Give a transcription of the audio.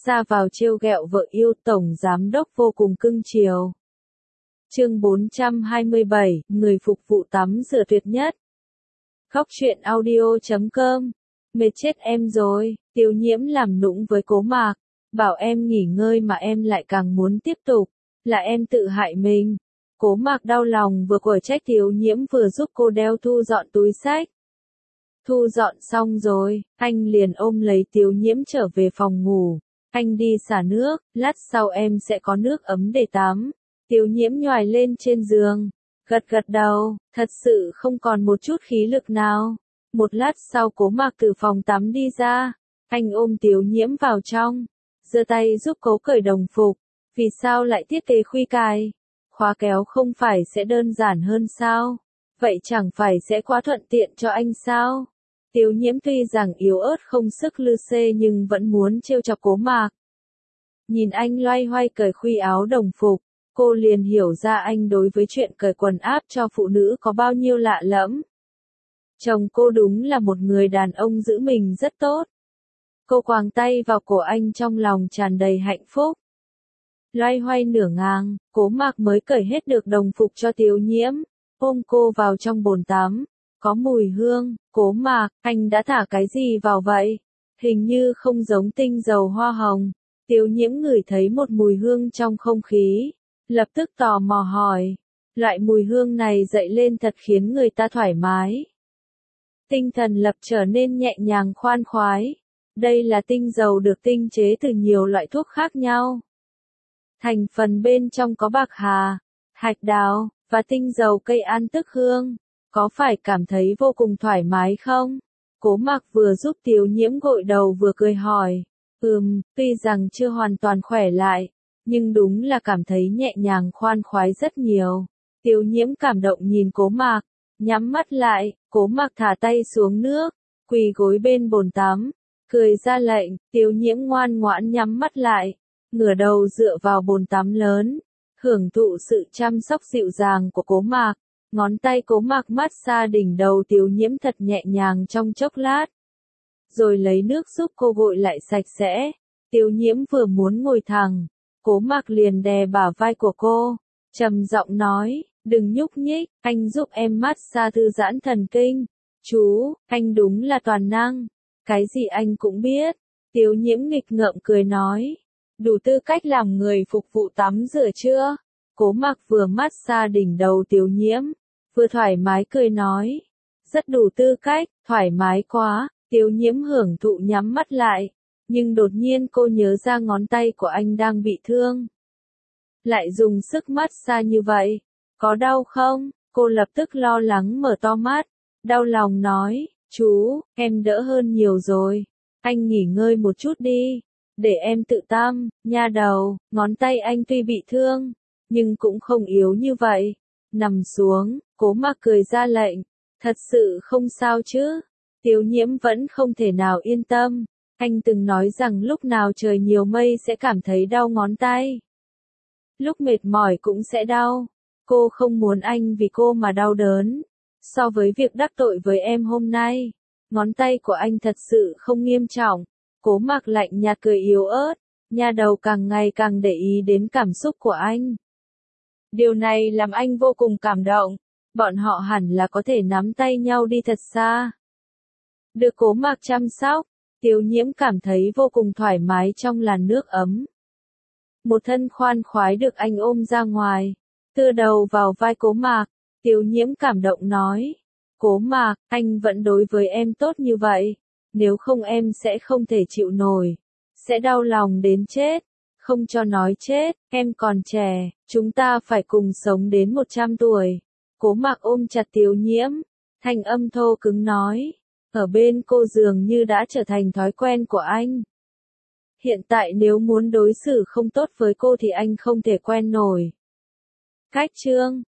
ra vào trêu ghẹo vợ yêu, tổng giám đốc vô cùng cưng chiều. Chương 427, người phục vụ tắm rửa tuyệt nhất. Khóc chuyện audio.com. Mệt chết em rồi, Tiêu Nhiễm làm nũng với Cố Mạc, bảo em nghỉ ngơi mà em lại càng muốn tiếp tục, là em tự hại mình. Cố Mạc đau lòng vừa quở trách Tiêu Nhiễm vừa giúp cô đeo thu dọn túi xách. Thu dọn xong rồi, anh liền ôm lấy Tiêu Nhiễm trở về phòng ngủ. Anh đi xả nước, lát sau em sẽ có nước ấm để tắm. Tiêu Nhiễm nhoài lên trên giường, gật gật đầu, thật sự không còn một chút khí lực nào. Một lát sau Cố Mạc từ phòng tắm đi ra, anh ôm Tiêu Nhiễm vào trong, giơ tay giúp cô cởi đồng phục. Vì sao lại thiết kế khuy cài? Khóa kéo không phải sẽ đơn giản hơn sao? Vậy chẳng phải sẽ quá thuận tiện cho anh sao? Tiêu Nhiễm tuy rằng yếu ớt không sức lư xê nhưng vẫn muốn trêu chọc Cố Mạc. Nhìn anh loay hoay cởi khuy áo đồng phục, cô liền hiểu ra anh đối với chuyện cởi quần áp cho phụ nữ có bao nhiêu lạ lẫm. Chồng cô đúng là một người đàn ông giữ mình rất tốt. Cô quàng tay vào cổ anh trong lòng tràn đầy hạnh phúc. Loay hoay nửa ngang, Cố Mạc mới cởi hết được đồng phục cho Tiêu Nhiễm, ôm cô vào trong bồn tắm. Có mùi hương. Cố Mạc, anh đã thả cái gì vào vậy? Hình như không giống tinh dầu hoa hồng. Tiêu Nhiễm ngửi thấy một mùi hương trong không khí, lập tức tò mò hỏi. Loại mùi hương này dậy lên thật khiến người ta thoải mái. Tinh thần lập trở nên nhẹ nhàng khoan khoái. Đây là tinh dầu được tinh chế từ nhiều loại thuốc khác nhau. Thành phần bên trong có bạc hà, hạch đào, và tinh dầu cây an tức hương. Có phải cảm thấy vô cùng thoải mái không? Cố Mạc vừa giúp Tiêu Nhiễm gội đầu vừa cười hỏi. Tuy rằng chưa hoàn toàn khỏe lại, nhưng đúng là cảm thấy nhẹ nhàng khoan khoái rất nhiều. Tiêu Nhiễm cảm động nhìn Cố Mạc, nhắm mắt lại. Cố Mạc thả tay xuống nước, quỳ gối bên bồn tắm, cười ra lệnh. Tiêu Nhiễm ngoan ngoãn nhắm mắt lại, ngửa đầu dựa vào bồn tắm lớn, hưởng thụ sự chăm sóc dịu dàng của Cố Mạc. Ngón tay Cố Mạc massage đỉnh đầu Tiêu Nhiễm thật nhẹ nhàng trong chốc lát, rồi lấy nước giúp cô gội lại sạch sẽ. Tiêu Nhiễm vừa muốn ngồi thẳng, Cố Mạc liền đè bả vai của cô, trầm giọng nói, đừng nhúc nhích, anh giúp em massage thư giãn thần kinh. Chú, anh đúng là toàn năng, cái gì anh cũng biết. Tiêu Nhiễm nghịch ngợm cười nói, đủ tư cách làm người phục vụ tắm rửa chưa? Cố Mạc vừa massage đỉnh đầu Tiêu Nhiễm, vừa thoải mái cười nói, rất đủ tư cách, thoải mái quá. Tiêu Nhiễm hưởng thụ nhắm mắt lại, nhưng đột nhiên cô nhớ ra ngón tay của anh đang bị thương. Lại dùng sức massage như vậy, có đau không? Cô lập tức lo lắng mở to mắt, đau lòng nói, chú, em đỡ hơn nhiều rồi, anh nghỉ ngơi một chút đi, để em tự tăm. Nha đầu, ngón tay anh tuy bị thương, nhưng cũng không yếu như vậy. Nằm xuống. Cố Mạc cười ra lệnh, thật sự không sao chứ? Tiêu Nhiễm vẫn không thể nào yên tâm. Anh từng nói rằng lúc nào trời nhiều mây sẽ cảm thấy đau ngón tay. Lúc mệt mỏi cũng sẽ đau. Cô không muốn anh vì cô mà đau đớn. So với việc đắc tội với em hôm nay, ngón tay của anh thật sự không nghiêm trọng. Cố Mạc lạnh nhạt cười yếu ớt, nha đầu càng ngày càng để ý đến cảm xúc của anh. Điều này làm anh vô cùng cảm động. Bọn họ hẳn là có thể nắm tay nhau đi thật xa. Được Cố Mạc chăm sóc, Tiêu Nhiễm cảm thấy vô cùng thoải mái trong làn nước ấm. Một thân khoan khoái được anh ôm ra ngoài, tựa đầu vào vai Cố Mạc. Tiêu Nhiễm cảm động nói, Cố Mạc, anh vẫn đối với em tốt như vậy, nếu không em sẽ không thể chịu nổi, sẽ đau lòng đến chết. Không cho nói chết, em còn trẻ, chúng ta phải cùng sống đến 100 tuổi. Cố Mạc ôm chặt Tiêu Nhiễm, thanh âm thô cứng nói, ở bên cô dường như đã trở thành thói quen của anh. Hiện tại nếu muốn đối xử không tốt với cô thì anh không thể quen nổi. Cách chương